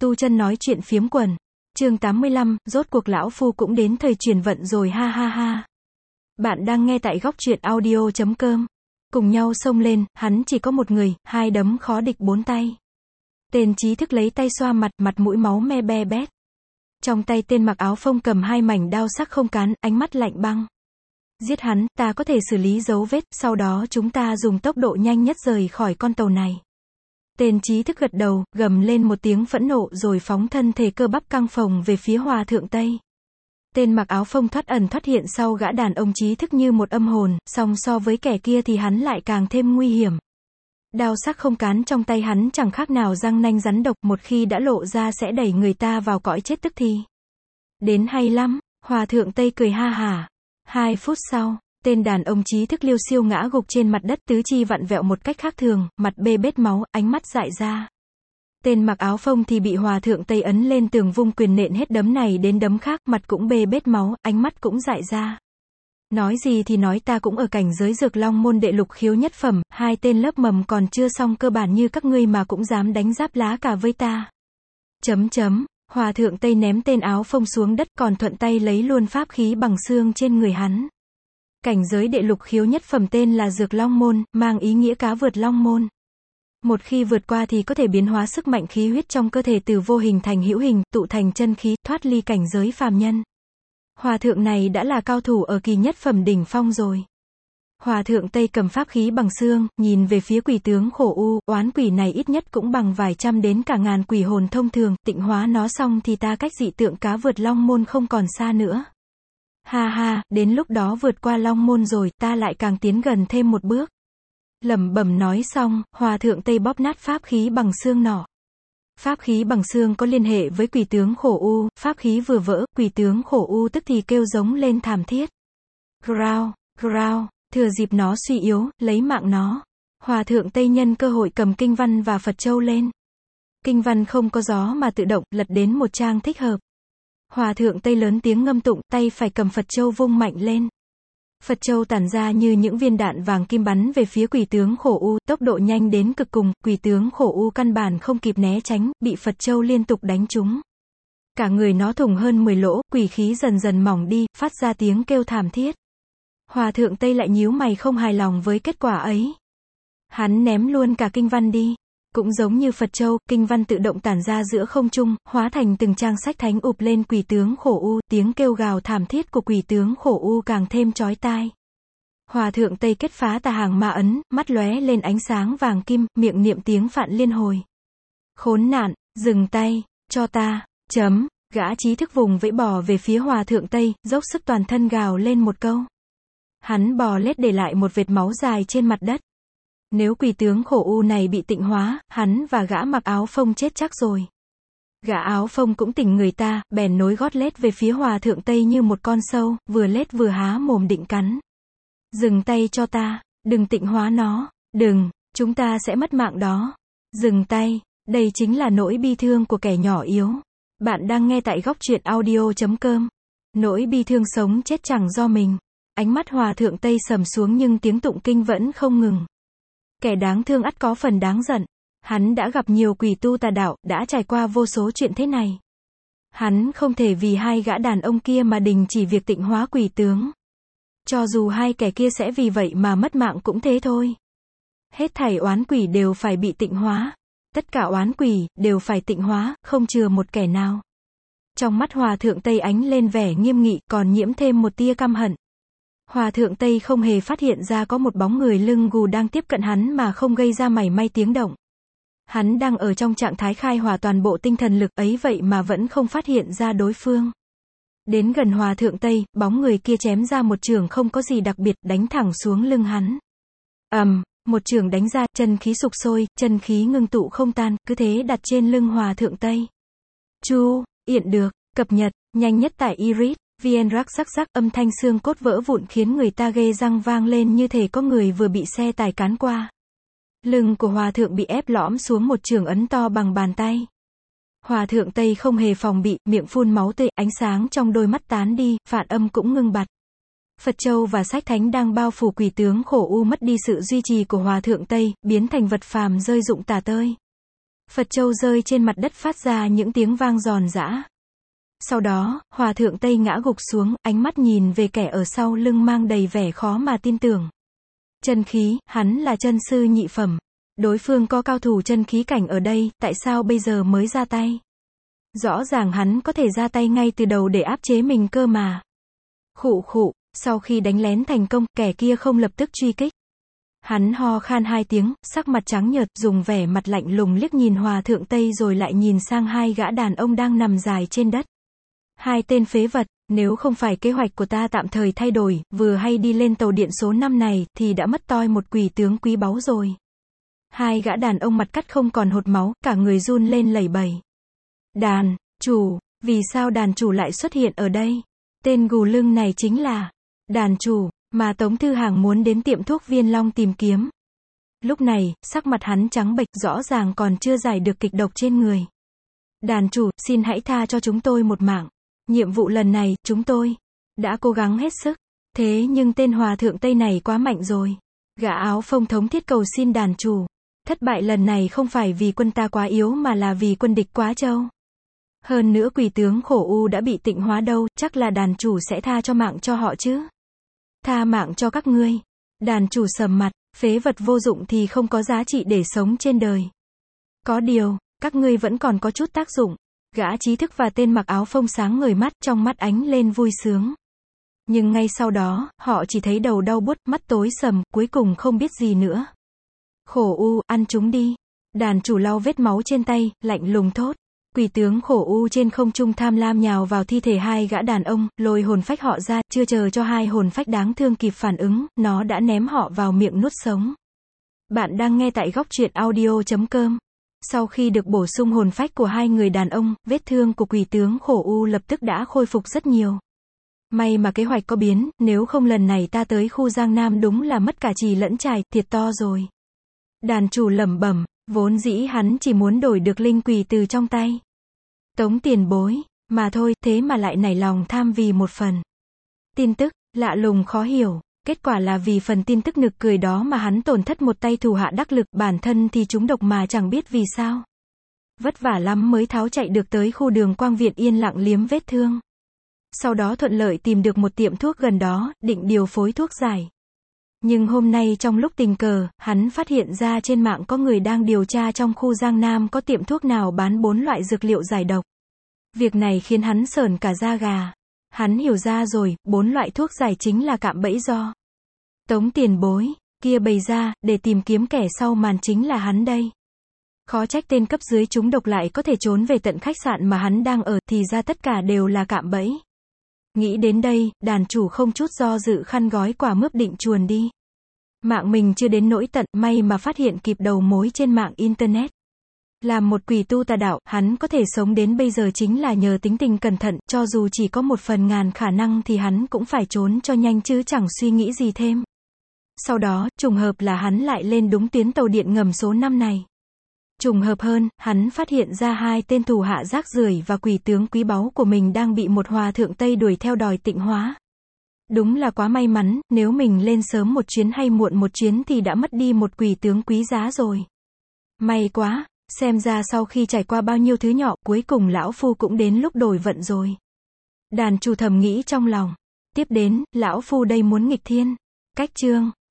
Tu chân nói chuyện phiếm quần. Chương 85, rốt cuộc lão phu cũng đến thời chuyển vận rồi ha ha ha. Bạn đang nghe tại góc truyện audio.com. Cùng nhau xông lên, hắn chỉ có một người, hai đấm khó địch bốn tay. Tên trí thức lấy tay xoa mặt, mặt mũi máu me be bét. Trong tay tên mặc áo phông cầm hai mảnh đao sắc không cán, ánh mắt lạnh băng. Giết hắn, ta có thể xử lý dấu vết, sau đó chúng ta dùng tốc độ nhanh nhất rời khỏi con tàu này. Tên trí thức gật đầu, gầm lên một tiếng phẫn nộ rồi phóng thân thể cơ bắp căng phồng về phía Hòa Thượng Tây. Tên mặc áo phông thoát ẩn thoát hiện sau gã đàn ông trí thức như một âm hồn, song so với kẻ kia thì hắn lại càng thêm nguy hiểm. Đao sắc không cán trong tay hắn chẳng khác nào răng nanh rắn độc, một khi đã lộ ra sẽ đẩy người ta vào cõi chết tức thì. Đến hay lắm, Hòa Thượng Tây cười ha hả. 2 phút sau, tên đàn ông trí thức liêu xiêu ngã gục trên mặt đất, tứ chi vặn vẹo một cách khác thường, mặt bê bết máu, ánh mắt dại ra. Tên mặc áo phông thì bị Hòa Thượng Tây ấn lên tường vung quyền nện hết đấm này đến đấm khác, mặt cũng bê bết máu, ánh mắt cũng dại ra. Nói gì thì nói, ta cũng ở cảnh giới Dược Long môn đệ lục khiếu nhất phẩm, hai tên lớp mầm còn chưa xong cơ bản như các ngươi mà cũng dám đánh giáp lá cả với ta. Hòa Thượng Tây ném tên áo phông xuống đất, còn thuận tay lấy luôn pháp khí bằng xương trên người hắn. Cảnh giới đệ lục khiếu nhất phẩm tên là Dược Long môn, mang ý nghĩa cá vượt long môn. Một khi vượt qua thì có thể biến hóa sức mạnh khí huyết trong cơ thể từ vô hình thành hữu hình, tụ thành chân khí, thoát ly cảnh giới phàm nhân. Hòa thượng này đã là cao thủ ở kỳ nhất phẩm đỉnh phong rồi. Hòa Thượng Tây cầm pháp khí bằng xương, nhìn về phía quỷ tướng khổ u, oán quỷ này ít nhất cũng bằng vài trăm đến cả ngàn quỷ hồn thông thường, tịnh hóa nó xong thì ta cách dị tượng cá vượt long môn không còn xa nữa. Ha ha, đến lúc đó vượt qua long môn rồi, ta lại càng tiến gần thêm một bước. Lẩm bẩm nói xong, Hòa Thượng Tây bóp nát pháp khí bằng xương nỏ. Pháp khí bằng xương có liên hệ với quỷ tướng khổ u, pháp khí vừa vỡ, quỷ tướng khổ u tức thì kêu giống lên thảm thiết. Grao, grao. Thừa dịp nó suy yếu, lấy mạng nó. Hòa Thượng Tây nhân cơ hội cầm kinh văn và Phật châu lên. Kinh văn không có gió mà tự động, lật đến một trang thích hợp. Hòa Thượng Tây lớn tiếng ngâm tụng, tay phải cầm Phật châu vung mạnh lên. Phật châu tản ra như những viên đạn vàng kim bắn về phía quỷ tướng khổ u, tốc độ nhanh đến cực cùng, quỷ tướng khổ u căn bản không kịp né tránh, bị Phật châu liên tục đánh trúng. Cả người nó thủng hơn 10 lỗ, quỷ khí dần dần mỏng đi, phát ra tiếng kêu thảm thiết. Hòa Thượng Tây lại nhíu mày không hài lòng với kết quả ấy. Hắn ném luôn cả kinh văn đi. Cũng giống như Phật châu, kinh văn tự động tản ra giữa không trung, hóa thành từng trang sách thánh ụp lên quỷ tướng khổ u, tiếng kêu gào thảm thiết của quỷ tướng khổ u càng thêm chói tai. Hòa Thượng Tây kết phá tà hàng ma ấn, mắt lóe lên ánh sáng vàng kim, miệng niệm tiếng Phạn Liên Hồi. Khốn nạn, dừng tay, cho ta, gã trí thức vùng vẫy bò về phía Hòa Thượng Tây, dốc sức toàn thân gào lên một câu. Hắn bò lết để lại một vệt máu dài trên mặt đất. Nếu quỷ tướng khổ u này bị tịnh hóa, hắn và gã mặc áo phông chết chắc rồi. Gã áo phông cũng tỉnh người ta, bèn nối gót lết về phía Hòa Thượng Tây như một con sâu, vừa lết vừa há mồm định cắn. Dừng tay cho ta, đừng tịnh hóa nó, đừng, chúng ta sẽ mất mạng đó. Dừng tay, đây chính là nỗi bi thương của kẻ nhỏ yếu. Bạn đang nghe tại góc truyện audio.com. Nỗi bi thương sống chết chẳng do mình. Ánh mắt Hòa Thượng Tây sầm xuống nhưng tiếng tụng kinh vẫn không ngừng. Kẻ đáng thương ắt có phần đáng giận. Hắn đã gặp nhiều quỷ tu tà đạo, đã trải qua vô số chuyện thế này. Hắn không thể vì hai gã đàn ông kia mà đình chỉ việc tịnh hóa quỷ tướng. Cho dù hai kẻ kia sẽ vì vậy mà mất mạng cũng thế thôi. Hết thảy oán quỷ đều phải bị tịnh hóa. Tất cả oán quỷ đều phải tịnh hóa, không chừa một kẻ nào. Trong mắt Hòa Thượng Tây ánh lên vẻ nghiêm nghị, còn nhiễm thêm một tia căm hận. Hòa Thượng Tây không hề phát hiện ra có một bóng người lưng gù đang tiếp cận hắn mà không gây ra mảy may tiếng động. Hắn đang ở trong trạng thái khai hỏa toàn bộ tinh thần lực ấy vậy mà vẫn không phát hiện ra đối phương. Đến gần Hòa Thượng Tây, bóng người kia chém ra một chưởng không có gì đặc biệt, đánh thẳng xuống lưng hắn. Một chưởng đánh ra, chân khí sục sôi, chân khí ngưng tụ không tan, cứ thế đặt trên lưng Hòa Thượng Tây. Chu, yện được, cập nhật, nhanh nhất tại Iris. VN rắc rắc rắc, âm thanh xương cốt vỡ vụn khiến người ta ghê răng vang lên như thể có người vừa bị xe tải cán qua. Lưng của Hòa Thượng bị ép lõm xuống một chưởng ấn to bằng bàn tay. Hòa Thượng Tây không hề phòng bị, miệng phun máu tươi, ánh sáng trong đôi mắt tán đi, phản âm cũng ngưng bặt. Phật châu và sách thánh đang bao phủ quỷ tướng khổ u mất đi sự duy trì của Hòa Thượng Tây, biến thành vật phàm rơi rụng tả tơi. Phật châu rơi trên mặt đất phát ra những tiếng vang giòn giã. Sau đó, hòa thượng Tây ngã gục xuống, ánh mắt nhìn về kẻ ở sau lưng mang đầy vẻ khó mà tin tưởng. Chân khí, hắn là chân sư nhị phẩm. Đối phương có cao thủ chân khí cảnh ở đây, tại sao bây giờ mới ra tay? Rõ ràng hắn có thể ra tay ngay từ đầu để áp chế mình cơ mà. Khụ khụ, sau khi đánh lén thành công, kẻ kia không lập tức truy kích. Hắn ho khan 2 tiếng, sắc mặt trắng nhợt, dùng vẻ mặt lạnh lùng liếc nhìn hòa thượng Tây rồi lại nhìn sang 2 gã đàn ông đang nằm dài trên đất. 2 tên phế vật, nếu không phải kế hoạch của ta tạm thời thay đổi, vừa hay đi lên tàu điện số 5 này, thì đã mất toi một quỷ tướng quý báu rồi. 2 gã đàn ông mặt cắt không còn hột máu, cả người run lên lẩy bẩy. Đàn chủ, vì sao đàn chủ lại xuất hiện ở đây? Tên gù lưng này chính là đàn chủ mà Tống Thư Hàng muốn đến tiệm thuốc Viên Long tìm kiếm. Lúc này, sắc mặt hắn trắng bệch, rõ ràng còn chưa giải được kịch độc trên người. Đàn chủ, xin hãy tha cho chúng tôi một mạng. Nhiệm vụ lần này, chúng tôi đã cố gắng hết sức. Thế nhưng tên hòa thượng Tây này quá mạnh rồi. Gã áo phông thống thiết cầu xin đàn chủ. Thất bại lần này không phải vì quân ta quá yếu mà là vì quân địch quá trâu. Hơn nữa quỷ tướng khổ u đã bị tịnh hóa đâu, chắc là đàn chủ sẽ tha cho mạng cho họ chứ. Tha mạng cho các ngươi. Đàn chủ sầm mặt, phế vật vô dụng thì không có giá trị để sống trên đời. Có điều, các ngươi vẫn còn có chút tác dụng. Gã trí thức và tên mặc áo phông sáng ngời mắt, trong mắt ánh lên vui sướng. Nhưng ngay sau đó, họ chỉ thấy đầu đau buốt, mắt tối sầm, cuối cùng không biết gì nữa. Khổ u, ăn chúng đi. Đàn chủ lau vết máu trên tay, lạnh lùng thốt. Quỷ tướng khổ u trên không trung tham lam nhào vào thi thể 2 gã đàn ông, lôi hồn phách họ ra, chưa chờ cho 2 hồn phách đáng thương kịp phản ứng, nó đã ném họ vào miệng nuốt sống. Bạn đang nghe tại góc truyện audio.com. Sau khi được bổ sung hồn phách của 2 người đàn ông, vết thương của quỷ tướng khổ u lập tức đã khôi phục rất nhiều. May mà kế hoạch có biến, nếu không lần này ta tới khu Giang Nam đúng là mất cả chì lẫn chài, thiệt to rồi. Đàn chủ lẩm bẩm, vốn dĩ hắn chỉ muốn đổi được linh quỷ từ trong tay Tống tiền bối, mà thôi, thế mà lại nảy lòng tham vì một phần tin tức, lạ lùng khó hiểu. Kết quả là vì phần tin tức nực cười đó mà hắn tổn thất một tay thủ hạ đắc lực, bản thân thì trúng độc mà chẳng biết vì sao. Vất vả lắm mới tháo chạy được tới khu Đường Quang Viện yên lặng liếm vết thương. Sau đó thuận lợi tìm được một tiệm thuốc gần đó, định điều phối thuốc giải. Nhưng hôm nay trong lúc tình cờ, hắn phát hiện ra trên mạng có người đang điều tra trong khu Giang Nam có tiệm thuốc nào bán 4 loại dược liệu giải độc. Việc này khiến hắn sởn cả da gà. Hắn hiểu ra rồi, 4 loại thuốc giải chính là cạm bẫy do Tống tiền bối kia bày ra, để tìm kiếm kẻ sau màn chính là hắn đây. Khó trách tên cấp dưới trúng độc lại có thể trốn về tận khách sạn mà hắn đang ở, thì ra tất cả đều là cạm bẫy. Nghĩ đến đây, đàn chủ không chút do dự khăn gói quả mướp định chuồn đi. Mạng mình chưa đến nỗi tận, may mà phát hiện kịp đầu mối trên mạng Internet. Làm một quỷ tu tà đạo, hắn có thể sống đến bây giờ chính là nhờ tính tình cẩn thận, cho dù chỉ có 1/1000 khả năng thì hắn cũng phải trốn cho nhanh chứ chẳng suy nghĩ gì thêm. Sau đó, trùng hợp là hắn lại lên đúng tuyến tàu điện ngầm số 5 này. Trùng hợp hơn, hắn phát hiện ra 2 tên thủ hạ rác rưởi và quỷ tướng quý báu của mình đang bị một hòa thượng Tây đuổi theo đòi tịnh hóa. Đúng là quá may mắn, nếu mình lên sớm một chuyến hay muộn một chuyến thì đã mất đi một quỷ tướng quý giá rồi. May quá, xem ra sau khi trải qua bao nhiêu thứ nhỏ, cuối cùng lão phu cũng đến lúc đổi vận rồi. Đàn chủ thầm nghĩ trong lòng. Tiếp đến, lão phu đây muốn nghịch thiên. Cách chương